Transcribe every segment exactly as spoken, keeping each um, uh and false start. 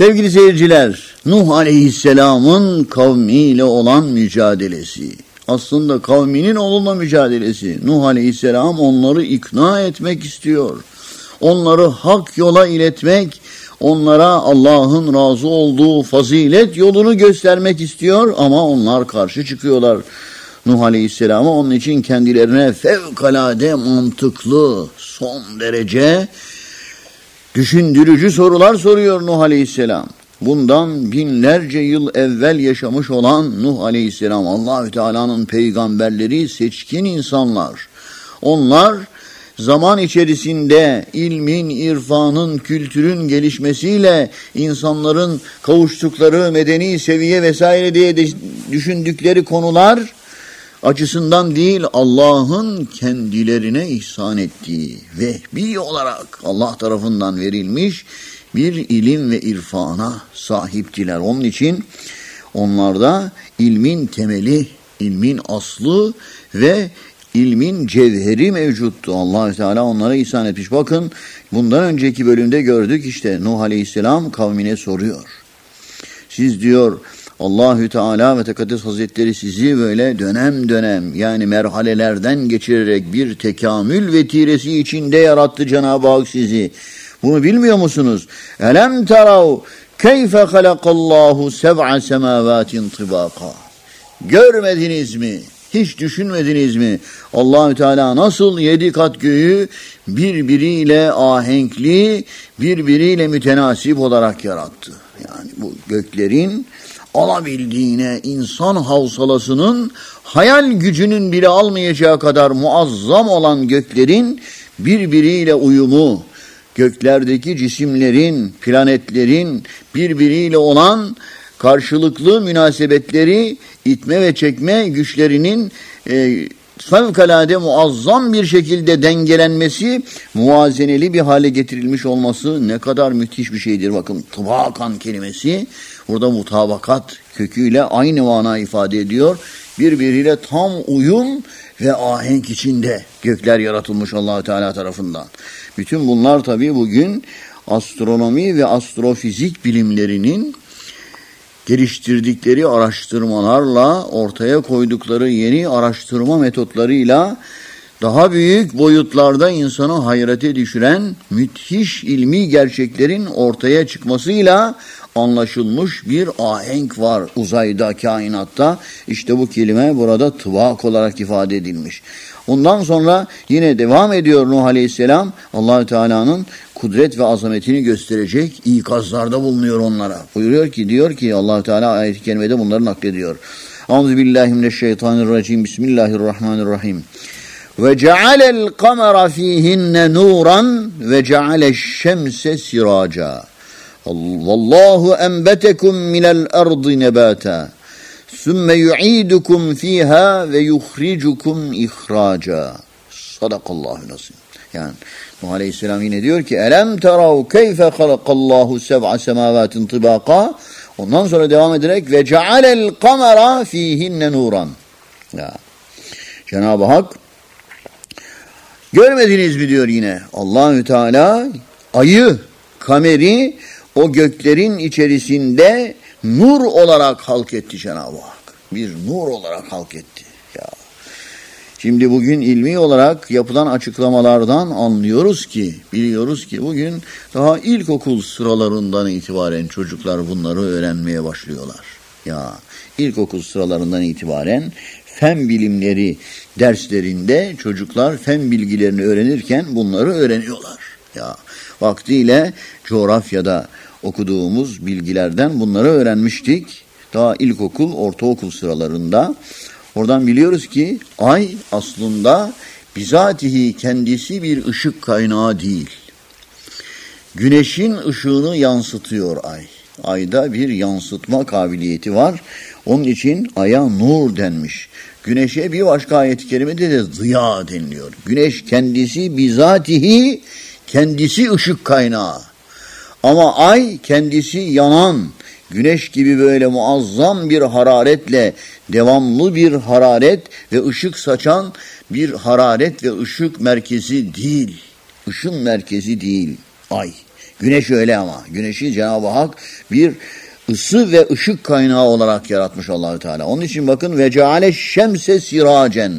Sevgili seyirciler, Nuh Aleyhisselam'ın kavmiyle olan mücadelesi. Aslında kavminin onunla mücadelesi. Nuh Aleyhisselam onları ikna etmek istiyor. Onları hak yola iletmek, onlara Allah'ın razı olduğu fazilet yolunu göstermek istiyor ama onlar karşı çıkıyorlar Nuh Aleyhisselam'a. Onun için kendilerine fevkalade mantıklı, son derece düşündürücü sorular soruyor Nuh Aleyhisselam. Bundan binlerce yıl evvel yaşamış olan Nuh Aleyhisselam, Allahü Teala'nın peygamberleri, seçkin insanlar. Onlar zaman içerisinde ilmin, irfanın, kültürün gelişmesiyle insanların kavuştukları medeni seviye vesaire diye de düşündükleri konular açısından değil, Allah'ın kendilerine ihsan ettiği vehbi olarak Allah tarafından verilmiş bir ilim ve irfana sahiptiler. Onun için onlarda ilmin temeli, ilmin aslı ve ilmin cevheri mevcuttu. Allah-u Teala onlara ihsan etmiş. Bakın bundan önceki bölümde gördük, işte Nuh Aleyhisselam kavmine soruyor. Siz diyor Allahü Teala ve Tekaddes Hazretleri sizi böyle dönem dönem, yani merhalelerden geçirerek bir tekamül vetiresi içinde yarattı Cenab-ı Hak sizi. Bunu bilmiyor musunuz? Elem terav keyfe halakallahu seb'a semavatin tibaka. Görmediniz mi? Hiç düşünmediniz mi? Allahü Teala nasıl yedi kat göğü birbiriyle ahenkli, birbiriyle mütenasip olarak yarattı. Yani bu göklerin alabildiğine, insan havsalasının hayal gücünün bile almayacağı kadar muazzam olan göklerin birbiriyle uyumu, göklerdeki cisimlerin, planetlerin birbiriyle olan karşılıklı münasebetleri, itme ve çekme güçlerinin e, fevkalade muazzam bir şekilde dengelenmesi, muvazeneli bir hale getirilmiş olması ne kadar müthiş bir şeydir. Bakın, tıbakan kelimesi burada mutabakat köküyle aynı mana ifade ediyor. Birbiriyle tam uyum ve ahenk içinde gökler yaratılmış Allah-u Teala tarafından. Bütün bunlar tabii bugün astronomi ve astrofizik bilimlerinin geliştirdikleri araştırmalarla, ortaya koydukları yeni araştırma metotlarıyla daha büyük boyutlarda insanı hayrete düşüren müthiş ilmi gerçeklerin ortaya çıkmasıyla anlaşılmış bir ahenk var uzayda, kainatta. İşte bu kelime burada tıvak olarak ifade edilmiş. Ondan sonra yine devam ediyor Nuh Aleyhisselam, Allah-u Teala'nın kudret ve azametini gösterecek ikazlarda bulunuyor onlara. Buyuruyor ki, diyor ki Allah-u Teala ayet-i kerimede bunları naklediyor. Euzubillahimineşşeytanirracim. Bismillahirrahmanirrahim. Ve cealel kamera fihinne nuran ve cealeşşemse siraca. Vallahu enbetekum minel ardı nebata. Sümme yu'idukum fiha ve yukhricukum ihraca. Sadakallahu nasib. Yani Nuh Aleyhisselam yine diyor ki elem terav keyfe halakallahu seb'a semavatin tibaka. Ondan sonra devam ederek ve cealel kamera fihinne nuran. Ya. Cenab-ı Hak görmediniz mi diyor yine. Allahü Teala ayı, kameri o göklerin içerisinde nur olarak halk etti Cenab-ı Hak. Bir nur olarak halk etti. Ya. Şimdi bugün ilmi olarak yapılan açıklamalardan anlıyoruz ki, biliyoruz ki bugün daha ilkokul sıralarından itibaren çocuklar bunları öğrenmeye başlıyorlar. Ya ilkokul sıralarından itibaren fen bilimleri derslerinde çocuklar fen bilgilerini öğrenirken bunları öğreniyorlar. Ya vaktiyle coğrafyada okuduğumuz bilgilerden bunları öğrenmiştik. Daha ilkokul, ortaokul sıralarında. Oradan biliyoruz ki ay aslında bizatihi kendisi bir ışık kaynağı değil. Güneşin ışığını yansıtıyor ay. Ayda bir yansıtma kabiliyeti var. Onun için aya nur denmiş. Güneşe bir başka ayet-i kerimede de ziya deniliyor. Güneş kendisi bizatihi, kendisi ışık kaynağı. Ama ay kendisi yanan, güneş gibi böyle muazzam bir hararetle, devamlı bir hararet ve ışık saçan bir hararet ve ışık merkezi değil. Işın merkezi değil ay. Güneş öyle ama. Güneşi Cenab-ı Hak bir ısı ve ışık kaynağı olarak yaratmış Allahü Teala. Onun için bakın ve ceale şemse siracen.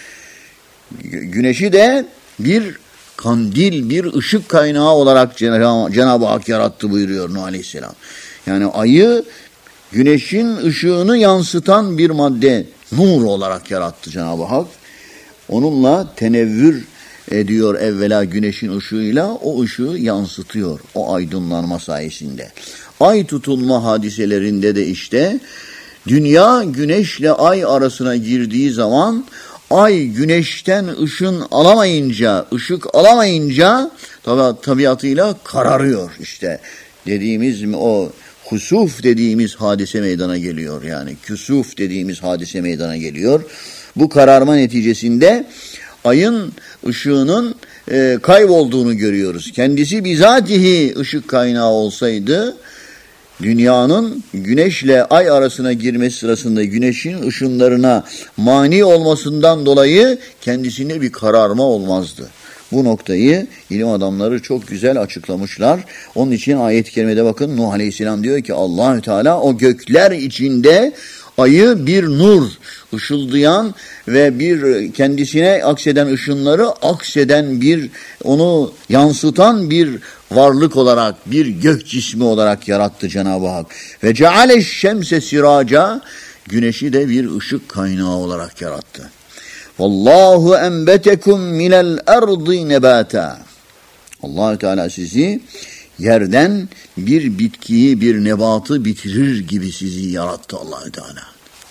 Güneşi de bir kandil, bir ışık kaynağı olarak Cenab-ı Hak yarattı buyuruyor Nuh Aleyhisselam. Yani ayı güneşin ışığını yansıtan bir madde, nur olarak yarattı Cenab-ı Hak. Onunla tenevvür ediyor evvela güneşin ışığıyla, o ışığı yansıtıyor o aydınlanma sayesinde. Ay tutulma hadiselerinde de işte dünya güneşle ay arasına girdiği zaman ay güneşten ışın alamayınca, ışık alamayınca tabi, tabiatıyla kararıyor işte. Dediğimiz o husuf dediğimiz hadise meydana geliyor. Yani küsuf dediğimiz hadise meydana geliyor. Bu kararma neticesinde ayın ışığının e, kaybolduğunu görüyoruz. Kendisi bizatihi ışık kaynağı olsaydı dünyanın güneşle ay arasına girmesi sırasında güneşin ışınlarına mani olmasından dolayı kendisinde bir kararma olmazdı. Bu noktayı ilim adamları çok güzel açıklamışlar. Onun için ayet-i kerimede bakın Nuh Aleyhisselam diyor ki Allahü Teala o gökler içinde ayı bir nur, ışıldayan ve bir kendisine akseden ışınları akseden bir, onu yansıtan bir varlık olarak, bir gök cismi olarak yarattı Cenab-ı Hak. Ve ceale şemse siraca, güneşi de bir ışık kaynağı olarak yarattı. Vallahu enbetekum minel ardı nebata. Allahü Teala sizi yerden bir bitkiyi, bir nebatı bitirir gibi sizi yarattı Allahü Teala.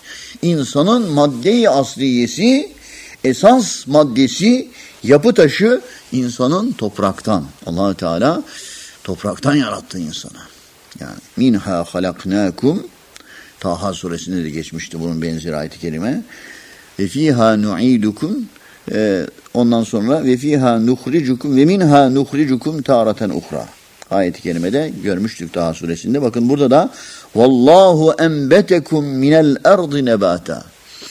İnsanın madde-i asliyesi, esas maddesi, yapı taşı insanın topraktan. Allahü Teala topraktan yarattı insanı. Yani minha halaknakum, Taha suresinde de geçmişti bunun benzeri ayet-i kerime. Ve fiha nu'idukum, e, ondan sonra ve fiha nukhricukum ve minha nukhricukum taratan uhra. Ayet-i kerimede görmüştük Taha suresinde. Bakın burada da vallahu enbetekum minel ardı nebata.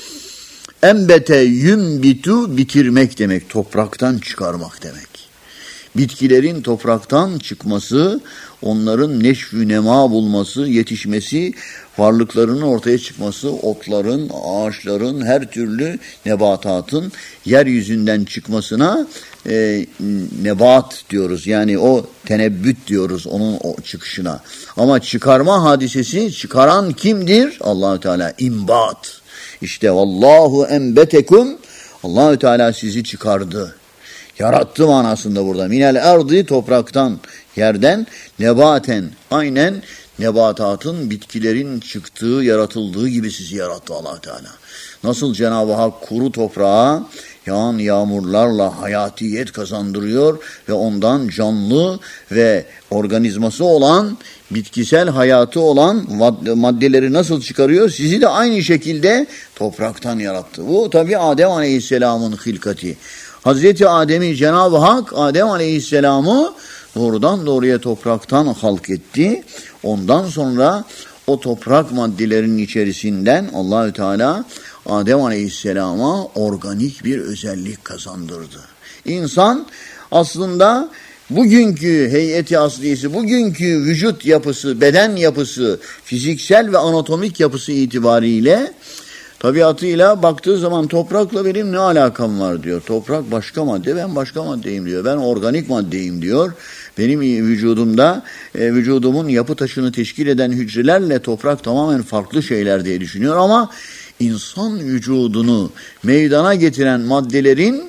Enbete yumbitu, bitirmek demek, topraktan çıkarmak demek. Bitkilerin topraktan çıkması, onların neşvü nema bulması, yetişmesi, varlıklarının ortaya çıkması, otların, ağaçların, her türlü nebatatın yeryüzünden çıkmasına e, nebat diyoruz. Yani o tenebbüt diyoruz onun o çıkışına. Ama çıkarma hadisesi, çıkaran kimdir? Allahü Teala imbat. İşte vallahu enbetekum, Allahü Teala sizi çıkardı. Yarattı manasında burada. Minel erdi, topraktan, yerden, nebaten, aynen nebatatın, bitkilerin çıktığı, yaratıldığı gibi sizi yarattı Allah Teala. Nasıl Cenab-ı Hak kuru toprağa yağan yağmurlarla hayatiyet kazandırıyor ve ondan canlı ve organizması olan, bitkisel hayatı olan maddeleri nasıl çıkarıyor? Sizi de aynı şekilde topraktan yarattı. Bu tabi Adem Aleyhisselam'ın hilkati. Hazreti Adem'i Cenab-ı Hak, Adem Aleyhisselam'ı doğrudan doğruya topraktan halk etti. Ondan sonra o toprak maddelerinin içerisinden Allahü Teala Adem Aleyhisselam'a organik bir özellik kazandırdı. İnsan aslında bugünkü heyeti asliyesi, bugünkü vücut yapısı, beden yapısı, fiziksel ve anatomik yapısı itibariyle tabiatıyla baktığı zaman toprakla benim ne alakam var diyor. Toprak başka madde, ben başka maddeyim diyor. Ben organik maddeyim diyor. Benim vücudumda, e, vücudumun yapı taşını teşkil eden hücrelerle toprak tamamen farklı şeyler diye düşünüyor. Ama insan vücudunu meydana getiren maddelerin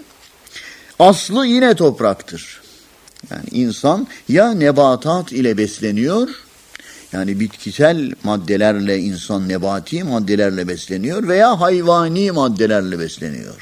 aslı yine topraktır. Yani insan ya nebatat ile besleniyor, yani bitkisel maddelerle insan nebati maddelerle besleniyor veya hayvani maddelerle besleniyor.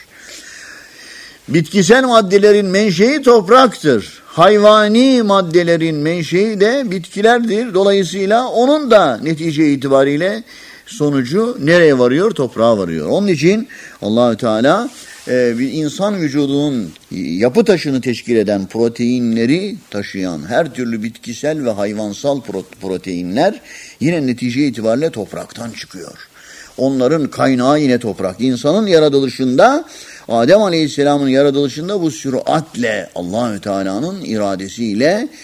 Bitkisel maddelerin menşei topraktır. Hayvani maddelerin menşei de bitkilerdir. Dolayısıyla onun da netice itibariyle sonucu nereye varıyor? Toprağa varıyor. Onun için Allahü Teala bir insan vücudunun yapı taşını teşkil eden proteinleri taşıyan her türlü bitkisel ve hayvansal proteinler yine netice itibariyle topraktan çıkıyor. Onların kaynağı yine toprak. İnsanın yaratılışında, Adem Aleyhisselam'ın yaratılışında bu süratle Allahü Teala'nın iradesiyle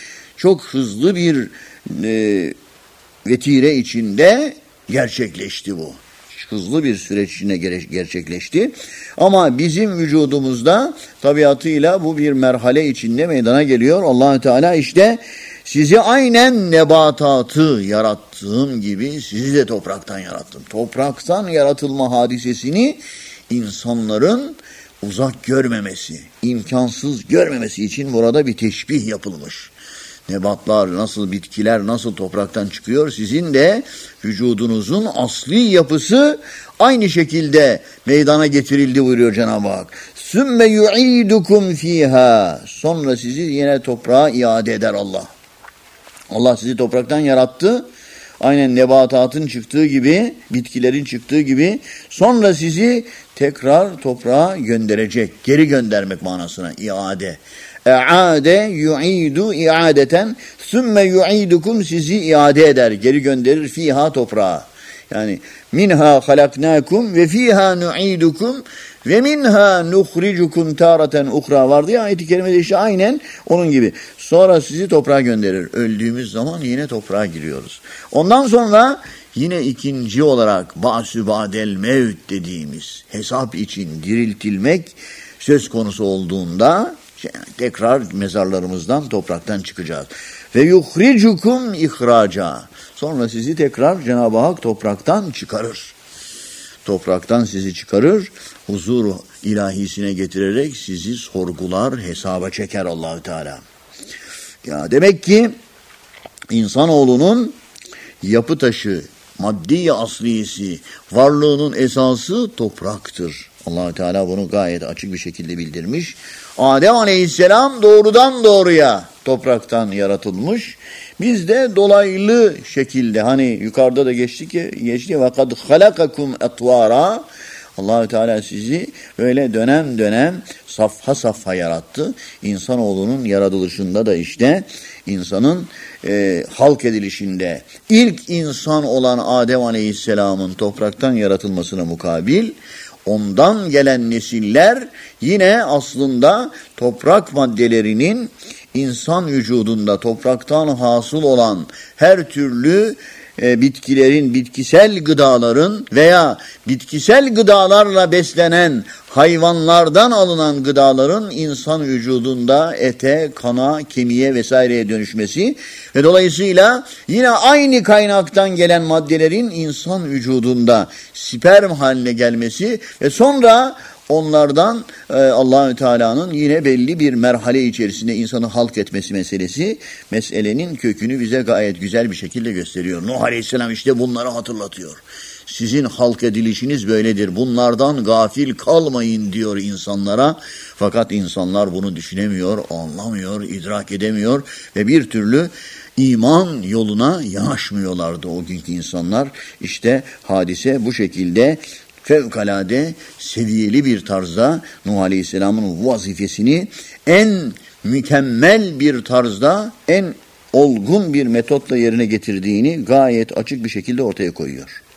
çok hızlı bir e, vetire içinde gerçekleşti bu. Hızlı bir süreç içinde gerçekleşti. Ama bizim vücudumuzda tabiatıyla bu bir merhale içinde meydana geliyor. Allah-u Teala işte sizi aynen nebatatı yarattığım gibi sizi de topraktan yarattım. Topraktan yaratılma hadisesini insanların uzak görmemesi, imkansız görmemesi için burada bir teşbih yapılmış. Nebatlar nasıl, bitkiler nasıl topraktan çıkıyor, sizin de vücudunuzun asli yapısı aynı şekilde meydana getirildi buyuruyor Cenab-ı Hak. Sümme yu'idukum fiha. Sonra sizi yine toprağa iade eder Allah. Allah sizi topraktan yarattı. Aynen nebatatın çıktığı gibi, bitkilerin çıktığı gibi sonra sizi tekrar toprağa gönderecek. Geri göndermek manasına iade. E'ade yu'idu i'adeten sümme yu'idukum sizi iade eder, geri gönderir fiha toprağa. Yani minha halaknakum ve fiha nu'idukum ve minha nukhrijukum taratan ukhra vardı ya ayet-i kerimede, işte aynen onun gibi. Sonra sizi toprağa gönderir. Öldüğümüz zaman yine toprağa giriyoruz. Ondan sonra yine ikinci olarak ba'sü ba'del mevt dediğimiz hesap için diriltilmek söz konusu olduğunda tekrar mezarlarımızdan, topraktan çıkacağız. Ve yukhrijukum ihraca. Sonra sizi tekrar Cenab-ı Hak topraktan çıkarır. Topraktan sizi çıkarır, huzur ilahisine getirerek sizi sorgular, hesaba çeker Allah-u Teala. Ya demek ki insanoğlunun yapı taşı, maddi aslisi, varlığının esası topraktır. Allah-u Teala bunu gayet açık bir şekilde bildirmiş. Adem Aleyhisselam doğrudan doğruya topraktan yaratılmış. Biz de dolaylı şekilde, hani yukarıda da geçti ki geçti ve kad halakakum etvara. Allah-u Teala sizi böyle dönem dönem safha safha yarattı. İnsanoğlunun yaratılışında da işte insanın e, halk edilişinde ilk insan olan Adem Aleyhisselam'ın topraktan yaratılmasına mukabil ondan gelen nesiller yine aslında toprak maddelerinin insan vücudunda topraktan hasıl olan her türlü e, bitkilerin, bitkisel gıdaların veya bitkisel gıdalarla beslenen hayvanlardan alınan gıdaların insan vücudunda ete, kana, kemiğe vesaireye dönüşmesi ve dolayısıyla yine aynı kaynaktan gelen maddelerin insan vücudunda sperm haline gelmesi ve sonra onlardan e, Allah-u Teala'nın yine belli bir merhale içerisinde insanı halk etmesi meselesi, meselenin kökünü bize gayet güzel bir şekilde gösteriyor. Nuh Aleyhisselam işte bunları hatırlatıyor. Sizin halk edilişiniz böyledir. Bunlardan gafil kalmayın diyor insanlara. Fakat insanlar bunu düşünemiyor, anlamıyor, idrak edemiyor ve bir türlü iman yoluna yanaşmıyorlardı o günkü insanlar. İşte hadise bu şekilde fevkalade seviyeli bir tarzda Nuh Aleyhisselam'ın vazifesini en mükemmel bir tarzda, en olgun bir metotla yerine getirdiğini gayet açık bir şekilde ortaya koyuyor.